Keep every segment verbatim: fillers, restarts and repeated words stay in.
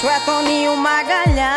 Isso é Toninho Magalhães.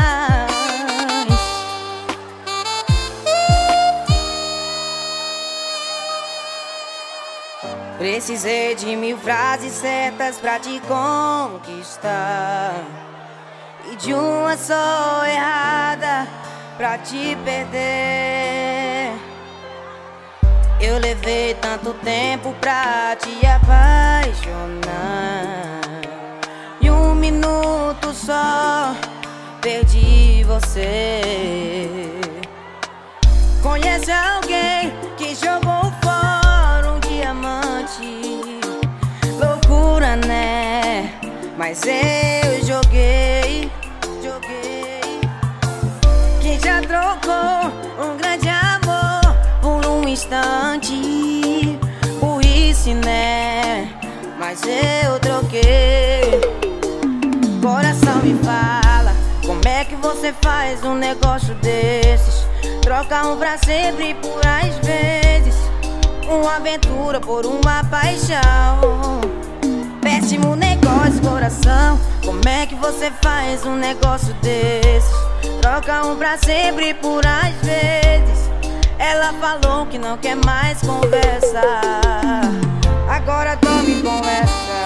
Precisei de mil frases certas pra te conquistar e de uma só errada pra te perder. Eu levei tanto tempo pra te apaixonar e um minuto só perdi você. Conhece alguém que jogou fora um diamante? Loucura, né? Mas eu joguei, joguei. Quem já trocou um grande amor por um instante? Burrice, né? Mas eu troquei. Coração me fala, como é que você faz um negócio desses? Troca um pra sempre por às vezes, uma aventura por uma paixão. Péssimo negócio, coração. Como é que você faz um negócio desses? Troca um pra sempre por às vezes. Ela falou que não quer mais conversa, agora tome conversa.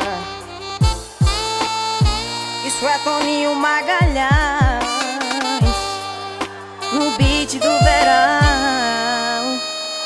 Isso é Toninho Magalhães, no beat do verão.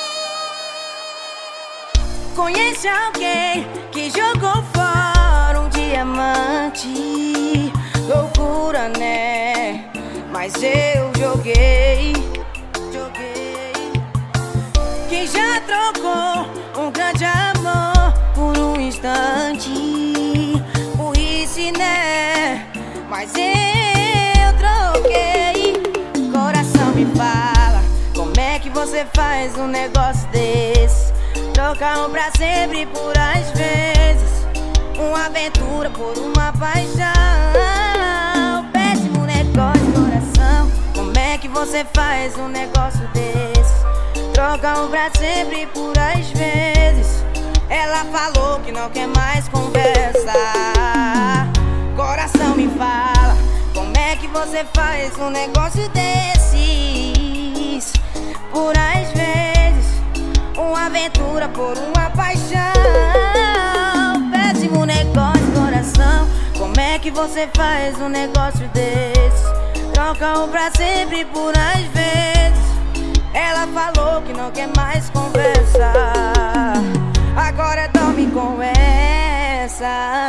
Conhece alguém que jogou fora um diamante? Loucura, né? Mas eu joguei, joguei. Quem já trocou um grande amor por um instante? Burrice, né? Mas eu troquei. Coração me fala, como é que você faz um negócio desse? Troca um pra sempre por às vezes, uma aventura por uma paixão. Péssimo negócio, coração. Como é que você faz um negócio desse? Troca um pra sempre por às vezes. Ela falou que não quer mais conversa. Coração me fala, como é que você faz um negócio desses? Por às vezes, uma aventura por uma paixão. Péssimo negócio, coração. Como é que você faz um negócio desses? Troca um pra sempre por às vezes. Ela falou que não quer mais conversa, agora tome com essa.